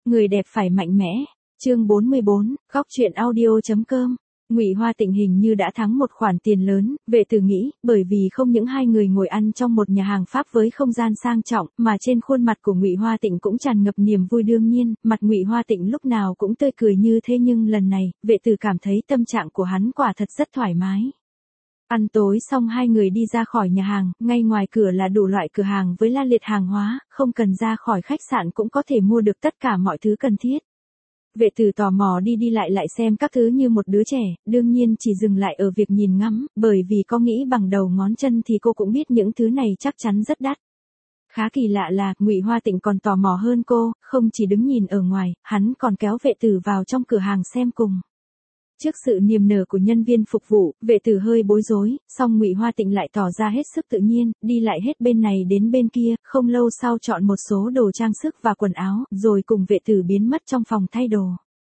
Người đẹp phải mạnh mẽ. Chương 44, góc truyện audio.com. Ngụy Hoa Tịnh hình như đã thắng một khoản tiền lớn, Vệ Tử nghĩ, bởi vì không những hai người ngồi ăn trong một nhà hàng Pháp với không gian sang trọng, mà trên khuôn mặt của Ngụy Hoa Tịnh cũng tràn ngập niềm vui đương nhiên, mặt Ngụy Hoa Tịnh lúc nào cũng tươi cười như thế nhưng lần này, Vệ Tử cảm thấy tâm trạng của hắn quả thật rất thoải mái. Ăn tối xong hai người đi ra khỏi nhà hàng, ngay ngoài cửa là đủ loại cửa hàng với la liệt hàng hóa, không cần ra khỏi khách sạn cũng có thể mua được tất cả mọi thứ cần thiết. Vệ Tử tò mò đi lại xem các thứ như một đứa trẻ, đương nhiên chỉ dừng lại ở việc nhìn ngắm, bởi vì có nghĩ bằng đầu ngón chân thì cô cũng biết những thứ này chắc chắn rất đắt. Khá kỳ lạ là, Ngụy Hoa Tịnh còn tò mò hơn cô, không chỉ đứng nhìn ở ngoài, hắn còn kéo Vệ Tử vào trong cửa hàng xem cùng. Trước sự niềm nở của nhân viên phục vụ, Vệ Tử hơi bối rối, song Ngụy Hoa Tịnh lại tỏ ra hết sức tự nhiên, đi lại hết bên này đến bên kia, không lâu sau chọn một số đồ trang sức và quần áo, rồi cùng Vệ Tử biến mất trong phòng thay đồ.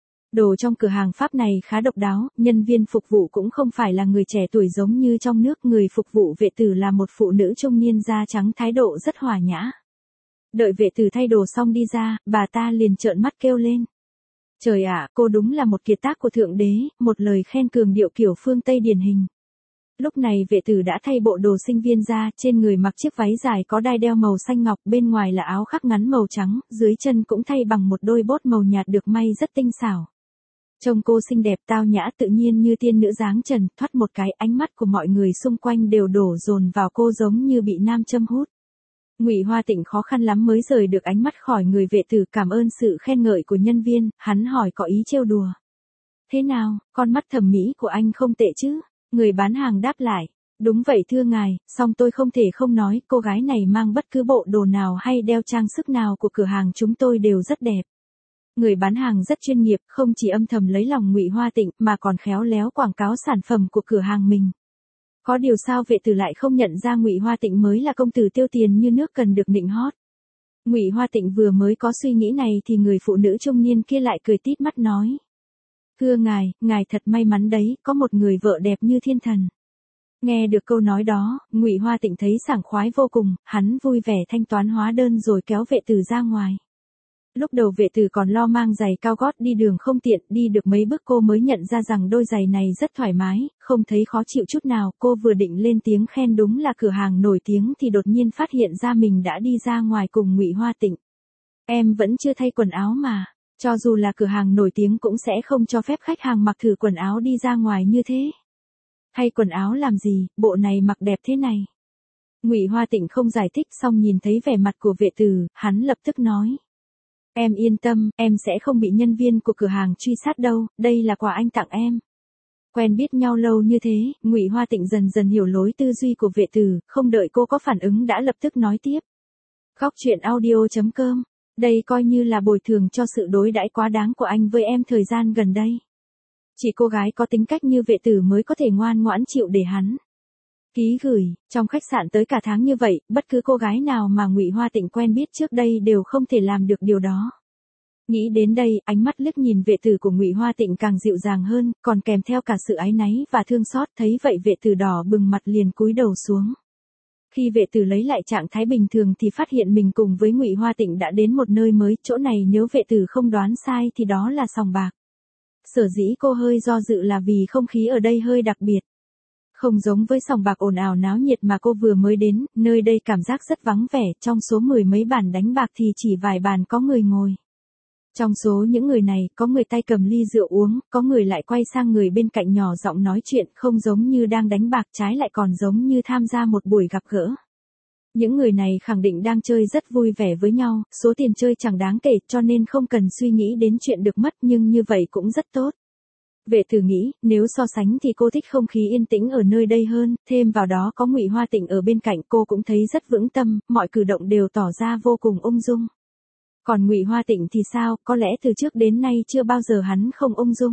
Đồ trong cửa hàng Pháp này khá độc đáo, nhân viên phục vụ cũng không phải là người trẻ tuổi giống như trong nước, người phục vụ Vệ Tử là một phụ nữ trung niên da trắng thái độ rất hòa nhã. Đợi Vệ Tử thay đồ xong đi ra, bà ta liền trợn mắt kêu lên. Trời ạ, cô đúng là một kiệt tác của Thượng Đế, một lời khen cường điệu kiểu phương Tây điển hình. Lúc này Vệ Tử đã thay bộ đồ sinh viên ra, trên người mặc chiếc váy dài có đai đeo màu xanh ngọc, bên ngoài là áo khắc ngắn màu trắng, dưới chân cũng thay bằng một đôi bốt màu nhạt được may rất tinh xảo. Trông cô xinh đẹp tao nhã tự nhiên như tiên nữ dáng trần, thoắt một cái ánh mắt của mọi người xung quanh đều đổ dồn vào cô giống như bị nam châm hút. Ngụy Hoa Tịnh khó khăn lắm mới rời được ánh mắt khỏi người Vệ Tử, cảm ơn sự khen ngợi của nhân viên, hắn hỏi có ý trêu đùa. Thế nào, con mắt thẩm mỹ của anh không tệ chứ? Người bán hàng đáp lại. Đúng vậy thưa ngài, song tôi không thể không nói, cô gái này mang bất cứ bộ đồ nào hay đeo trang sức nào của cửa hàng chúng tôi đều rất đẹp. Người bán hàng rất chuyên nghiệp, không chỉ âm thầm lấy lòng Ngụy Hoa Tịnh mà còn khéo léo quảng cáo sản phẩm của cửa hàng mình. Có điều sao Vệ Tử lại không nhận ra Ngụy Hoa Tịnh mới là công tử tiêu tiền như nước cần được nịnh hót. Ngụy Hoa Tịnh vừa mới có suy nghĩ này thì người phụ nữ trung niên kia lại cười tít mắt nói. Thưa ngài thật may mắn đấy, có một người vợ đẹp như thiên thần. Nghe được câu nói đó, Ngụy Hoa Tịnh thấy sảng khoái vô cùng, hắn vui vẻ thanh toán hóa đơn rồi kéo Vệ Tử ra ngoài. Lúc đầu Vệ Tử còn lo mang giày cao gót đi đường không tiện, đi được mấy bước cô mới nhận ra rằng đôi giày này rất thoải mái, không thấy khó chịu chút nào. Cô vừa định lên tiếng khen đúng là cửa hàng nổi tiếng thì đột nhiên phát hiện ra mình đã đi ra ngoài cùng Ngụy Hoa Tịnh. Em vẫn chưa thay quần áo mà, cho dù là cửa hàng nổi tiếng cũng sẽ không cho phép khách hàng mặc thử quần áo đi ra ngoài như thế. Thay quần áo làm gì, bộ này mặc đẹp thế này. Ngụy Hoa Tịnh không giải thích xong nhìn thấy vẻ mặt của Vệ Tử, hắn lập tức nói. Em yên tâm, em sẽ không bị nhân viên của cửa hàng truy sát đâu, đây là quà anh tặng em. Quen biết nhau lâu như thế, Ngụy Hoa Tịnh dần dần hiểu lối tư duy của Vệ Tử, không đợi cô có phản ứng đã lập tức nói tiếp. Góc truyện audio.com, đây coi như là bồi thường cho sự đối đãi quá đáng của anh với em thời gian gần đây. Chỉ cô gái có tính cách như Vệ Tử mới có thể ngoan ngoãn chịu để hắn ký gửi, trong khách sạn tới cả tháng như vậy, bất cứ cô gái nào mà Ngụy Hoa Tịnh quen biết trước đây đều không thể làm được điều đó. Nghĩ đến đây, ánh mắt liếc nhìn Vệ Tử của Ngụy Hoa Tịnh càng dịu dàng hơn, còn kèm theo cả sự áy náy và thương xót, thấy vậy Vệ Tử đỏ bừng mặt liền cúi đầu xuống. Khi Vệ Tử lấy lại trạng thái bình thường thì phát hiện mình cùng với Ngụy Hoa Tịnh đã đến một nơi mới, chỗ này nếu Vệ Tử không đoán sai thì đó là sòng bạc. Sở dĩ cô hơi do dự là vì không khí ở đây hơi đặc biệt. Không giống với sòng bạc ồn ào náo nhiệt mà cô vừa mới đến, nơi đây cảm giác rất vắng vẻ, trong số 10 mấy bàn đánh bạc thì chỉ vài bàn có người ngồi. Trong số những người này, có người tay cầm ly rượu uống, có người lại quay sang người bên cạnh nhỏ giọng nói chuyện, không giống như đang đánh bạc, trái lại còn giống như tham gia một buổi gặp gỡ. Những người này khẳng định đang chơi rất vui vẻ với nhau, số tiền chơi chẳng đáng kể cho nên không cần suy nghĩ đến chuyện được mất, nhưng như vậy cũng rất tốt. Vệ Tử nghĩ, nếu so sánh thì cô thích không khí yên tĩnh ở nơi đây hơn, thêm vào đó có Ngụy Hoa Tịnh ở bên cạnh cô cũng thấy rất vững tâm, mọi cử động đều tỏ ra vô cùng ung dung. Còn Ngụy Hoa Tịnh thì sao, có lẽ từ trước đến nay chưa bao giờ hắn không ung dung.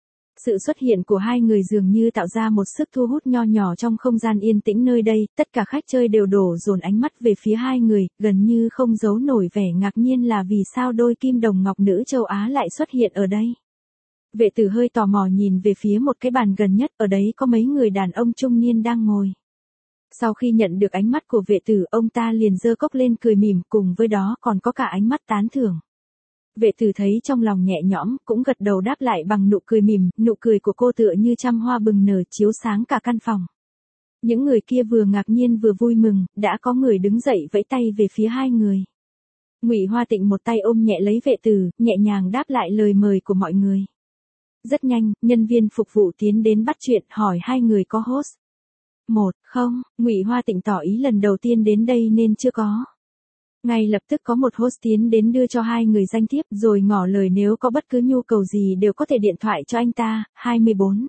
Sự xuất hiện của hai người dường như tạo ra một sức thu hút nho nhỏ trong không gian yên tĩnh nơi đây, tất cả khách chơi đều đổ dồn ánh mắt về phía hai người, gần như không giấu nổi vẻ ngạc nhiên là vì sao đôi kim đồng ngọc nữ châu Á lại xuất hiện ở đây. Vệ Tử hơi tò mò nhìn về phía một cái bàn gần nhất, ở đấy có mấy người đàn ông trung niên đang ngồi. Sau khi nhận được ánh mắt của Vệ Tử, ông ta liền giơ cốc lên cười mỉm, cùng với đó còn có cả ánh mắt tán thưởng. Vệ tử thấy trong lòng nhẹ nhõm, cũng gật đầu đáp lại bằng nụ cười mỉm, nụ cười của cô tựa như trăm hoa bừng nở chiếu sáng cả căn phòng. Những người kia vừa ngạc nhiên vừa vui mừng, đã có người đứng dậy vẫy tay về phía hai người. Ngụy Hoa Tịnh một tay ôm nhẹ lấy vệ tử, nhẹ nhàng đáp lại lời mời của mọi người. Rất nhanh, nhân viên phục vụ tiến đến bắt chuyện hỏi hai người có host. Không, Ngụy Hoa Tịnh tỏ ý lần đầu tiên đến đây nên chưa có. Ngay lập tức có một host tiến đến đưa cho hai người danh thiếp rồi ngỏ lời nếu có bất cứ nhu cầu gì đều có thể điện thoại cho anh ta, 24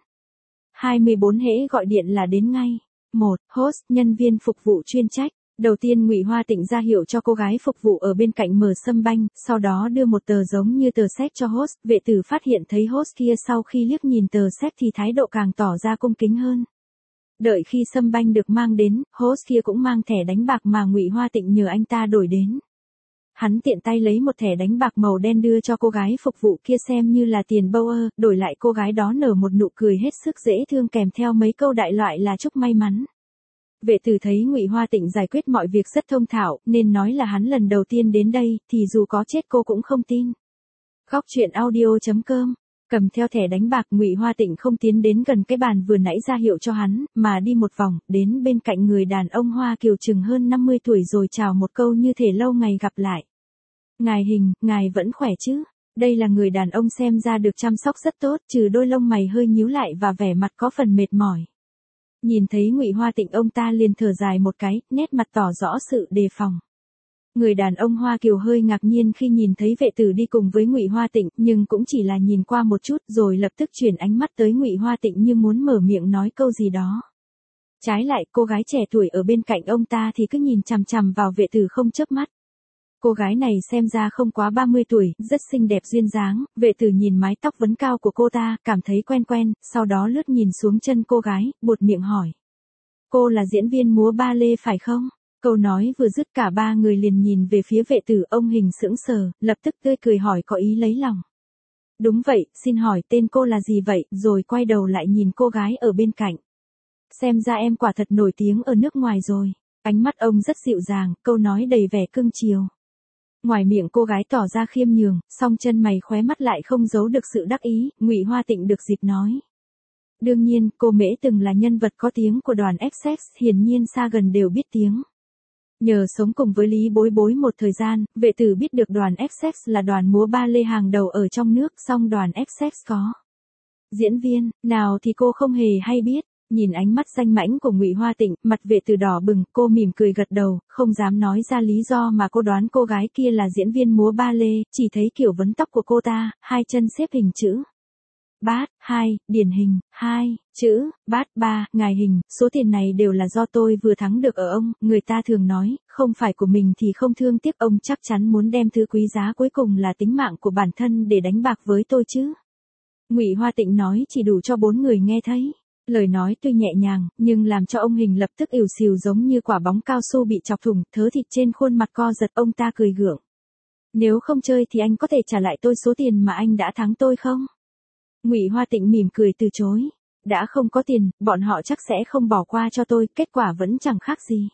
hễ gọi điện là đến ngay. Host, nhân viên phục vụ chuyên trách. Đầu tiên Ngụy Hoa Tịnh ra hiệu cho cô gái phục vụ ở bên cạnh mở sâm banh, sau đó đưa một tờ giống như tờ séc cho host. Vệ tử phát hiện thấy host kia sau khi liếc nhìn tờ séc thì thái độ càng tỏ ra cung kính hơn. Đợi khi sâm banh được mang đến, host kia cũng mang thẻ đánh bạc mà Ngụy Hoa Tịnh nhờ anh ta đổi đến. Hắn tiện tay lấy một thẻ đánh bạc màu đen đưa cho cô gái phục vụ kia xem như là tiền bauer, đổi lại cô gái đó nở một nụ cười hết sức dễ thương kèm theo mấy câu đại loại là chúc may mắn. Vệ tử thấy Ngụy Hoa Tịnh giải quyết mọi việc rất thông thạo, nên nói là hắn lần đầu tiên đến đây, thì dù có chết cô cũng không tin. Góc truyện audio.com. Cầm theo thẻ đánh bạc, Ngụy Hoa Tịnh không tiến đến gần cái bàn vừa nãy ra hiệu cho hắn, mà đi một vòng, đến bên cạnh người đàn ông Hoa Kiều chừng hơn 50 tuổi rồi chào một câu như thể lâu ngày gặp lại. Ngài Hình, ngài vẫn khỏe chứ? Đây là người đàn ông xem ra được chăm sóc rất tốt, trừ đôi lông mày hơi nhíu lại và vẻ mặt có phần mệt mỏi. Nhìn thấy Ngụy Hoa Tịnh ông ta liền thở dài một cái, nét mặt tỏ rõ sự đề phòng. Người đàn ông Hoa Kiều hơi ngạc nhiên khi nhìn thấy vệ tử đi cùng với Ngụy Hoa Tịnh, nhưng cũng chỉ là nhìn qua một chút rồi lập tức chuyển ánh mắt tới Ngụy Hoa Tịnh như muốn mở miệng nói câu gì đó. Trái lại, cô gái trẻ tuổi ở bên cạnh ông ta thì cứ nhìn chằm chằm vào vệ tử không chớp mắt. Cô gái này xem ra không quá 30 tuổi, rất xinh đẹp duyên dáng, vệ tử nhìn mái tóc vấn cao của cô ta, cảm thấy quen quen, sau đó lướt nhìn xuống chân cô gái, buột miệng hỏi. Cô là diễn viên múa ba lê phải không? Câu nói vừa dứt cả ba người liền nhìn về phía vệ tử, ông Hình sững sờ, lập tức tươi cười hỏi có ý lấy lòng. Đúng vậy, xin hỏi tên cô là gì vậy, rồi quay đầu lại nhìn cô gái ở bên cạnh. Xem ra em quả thật nổi tiếng ở nước ngoài rồi. Ánh mắt ông rất dịu dàng, câu nói đầy vẻ cưng chiều. Ngoài miệng cô gái tỏ ra khiêm nhường, song chân mày khóe mắt lại không giấu được sự đắc ý, Ngụy Hoa Tịnh được dịp nói. Đương nhiên, cô Mễ từng là nhân vật có tiếng của đoàn Essex, hiển nhiên xa gần đều biết tiếng. Nhờ sống cùng với Lý Bối Bối một thời gian, vệ tử biết được đoàn Essex là đoàn múa ba lê hàng đầu ở trong nước, song đoàn Essex có diễn viên nào thì cô không hề hay biết. Nhìn ánh mắt danh mãnh của Ngụy Hoa Tịnh, mặt vệ tử đỏ bừng, cô mỉm cười gật đầu, không dám nói ra lý do mà cô đoán cô gái kia là diễn viên múa ba lê, chỉ thấy kiểu vấn tóc của cô ta, hai chân xếp hình chữ bát, 2, điển hình, 2, chữ bát, 3, ngài Hình, số tiền này đều là do tôi vừa thắng được ở ông, người ta thường nói, không phải của mình thì không thương tiếc, ông chắc chắn muốn đem thứ quý giá cuối cùng là tính mạng của bản thân để đánh bạc với tôi chứ. Ngụy Hoa Tịnh nói chỉ đủ cho 4 người nghe thấy. Lời nói tuy nhẹ nhàng, nhưng làm cho ông Hình lập tức ỉu xìu giống như quả bóng cao su bị chọc thủng, thớ thịt trên khuôn mặt co giật, ông ta cười gượng. Nếu không chơi thì anh có thể trả lại tôi số tiền mà anh đã thắng tôi không? Ngụy Hoa Tịnh mỉm cười từ chối. Đã không có tiền, bọn họ chắc sẽ không bỏ qua cho tôi, kết quả vẫn chẳng khác gì.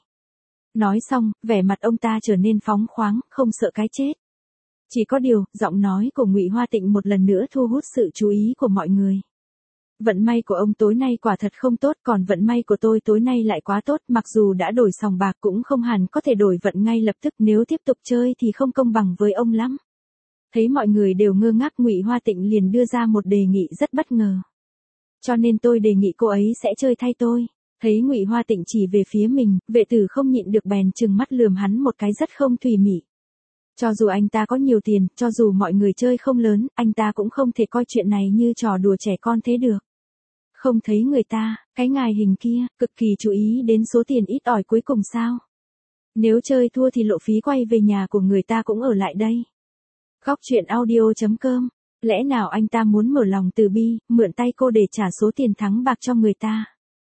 Nói xong, vẻ mặt ông ta trở nên phóng khoáng, không sợ cái chết. Chỉ có điều, giọng nói của Ngụy Hoa Tịnh một lần nữa thu hút sự chú ý của mọi người. Vận may của ông tối nay quả thật không tốt, còn vận may của tôi tối nay lại quá tốt, mặc dù đã đổi sòng bạc cũng không hẳn có thể đổi vận ngay lập tức, nếu tiếp tục chơi thì không công bằng với ông lắm. Thấy mọi người đều ngơ ngác, Ngụy Hoa Tịnh liền đưa ra một đề nghị rất bất ngờ. Cho nên tôi đề nghị cô ấy sẽ chơi thay tôi. Thấy Ngụy Hoa Tịnh chỉ về phía mình, vệ tử không nhịn được bèn trừng mắt lườm hắn một cái rất không thùy mị. Cho dù anh ta có nhiều tiền, cho dù mọi người chơi không lớn, anh ta cũng không thể coi chuyện này như trò đùa trẻ con thế được. Không thấy người ta, cái ngài Hình kia, cực kỳ chú ý đến số tiền ít ỏi cuối cùng sao? Nếu chơi thua thì lộ phí quay về nhà của người ta cũng ở lại đây. Góc truyện audio.com. Lẽ nào anh ta muốn mở lòng từ bi, mượn tay cô để trả số tiền thắng bạc cho người ta?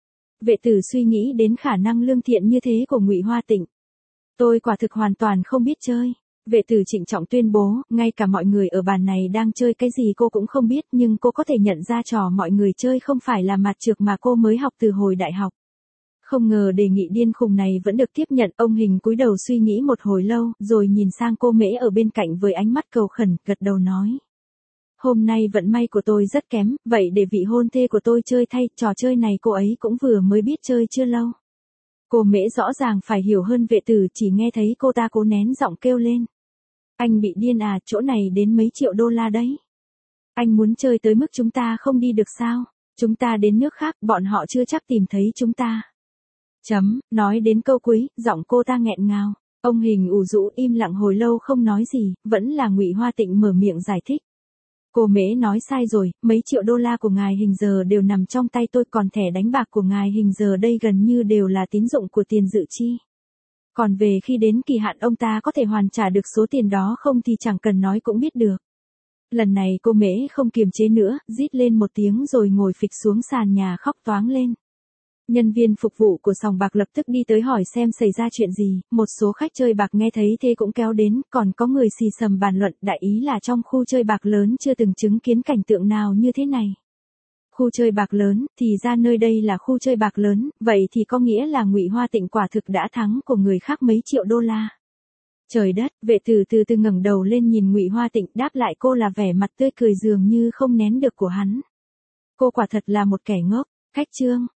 Vệ tử suy nghĩ đến khả năng lương thiện như thế của Ngụy Hoa Tịnh. Tôi quả thực hoàn toàn không biết chơi. Vệ tử trịnh trọng tuyên bố, ngay cả mọi người ở bàn này đang chơi cái gì cô cũng không biết, nhưng cô có thể nhận ra trò mọi người chơi không phải là mặt trược mà cô mới học từ hồi đại học. Không ngờ đề nghị điên khùng này vẫn được tiếp nhận, ông Hình cúi đầu suy nghĩ một hồi lâu, rồi nhìn sang cô Mễ ở bên cạnh với ánh mắt cầu khẩn, gật đầu nói. Hôm nay vận may của tôi rất kém, vậy để vị hôn thê của tôi chơi thay, trò chơi này cô ấy cũng vừa mới biết chơi chưa lâu. Cô Mễ rõ ràng phải hiểu hơn vệ tử, chỉ nghe thấy cô ta cố nén giọng kêu lên. Anh bị điên à, chỗ này đến mấy triệu đô la đấy. Anh muốn chơi tới mức chúng ta không đi được sao? Chúng ta đến nước khác, bọn họ chưa chắc tìm thấy chúng ta. Nói đến câu cuối, giọng cô ta nghẹn ngào. Ông Hình ù rũ im lặng hồi lâu không nói gì, vẫn là Ngụy Hoa Tịnh mở miệng giải thích. Cô Mễ nói sai rồi, mấy triệu đô la của ngài Hình giờ đều nằm trong tay tôi, còn thẻ đánh bạc của ngài Hình giờ đây gần như đều là tín dụng của tiền dự chi. Còn về khi đến kỳ hạn ông ta có thể hoàn trả được số tiền đó không thì chẳng cần nói cũng biết được. Lần này cô Mễ không kiềm chế nữa, rít lên một tiếng rồi ngồi phịch xuống sàn nhà khóc toáng lên. Nhân viên phục vụ của sòng bạc lập tức đi tới hỏi xem xảy ra chuyện gì, một số khách chơi bạc nghe thấy thế cũng kéo đến, còn có người xì xầm bàn luận, đại ý là trong khu chơi bạc lớn chưa từng chứng kiến cảnh tượng nào như thế này. Khu chơi bạc lớn, thì ra nơi đây là khu chơi bạc lớn, vậy thì có nghĩa là Ngụy Hoa Tịnh quả thực đã thắng của người khác mấy triệu đô la. Trời đất, vệ tử từ từ ngẩng đầu lên nhìn Ngụy Hoa Tịnh, đáp lại cô là vẻ mặt tươi cười dường như không nén được của hắn. Cô quả thật là một kẻ ngốc. Khách Trương.